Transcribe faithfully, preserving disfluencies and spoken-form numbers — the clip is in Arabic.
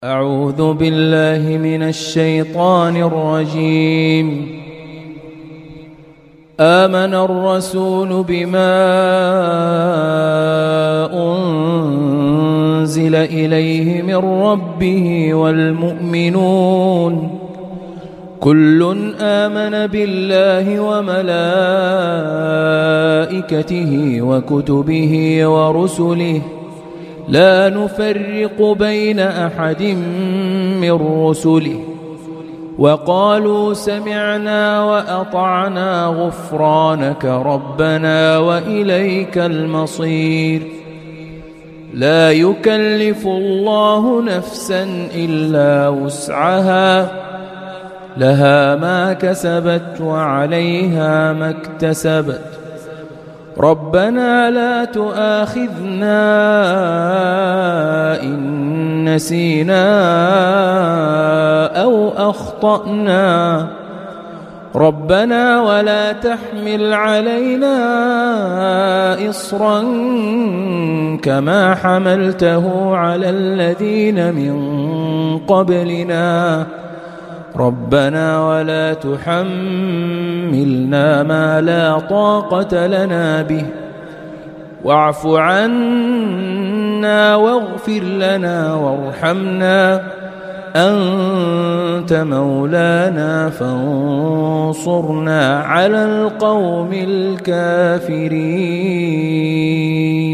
أعوذ بالله من الشيطان الرجيم. آمن الرسول بما أنزل إليه من ربه والمؤمنون كل آمن بالله وملائكته وكتبه ورسله لا نفرق بين أحد من رسله وقالوا سمعنا وأطعنا غفرانك ربنا وإليك المصير. لا يكلف الله نفسا إلا وسعها لها ما كسبت وعليها ما اكتسبت ربنا لا تؤاخذنا إن نسينا أو أخطأنا ربنا ولا تحمل علينا إصرا كما حملته على الذين من قبلنا ربنا ولا تحملنا ما لا طاقة لنا به واعف عنا واغفر لنا وارحمنا أنت مولانا فانصرنا على القوم الكافرين.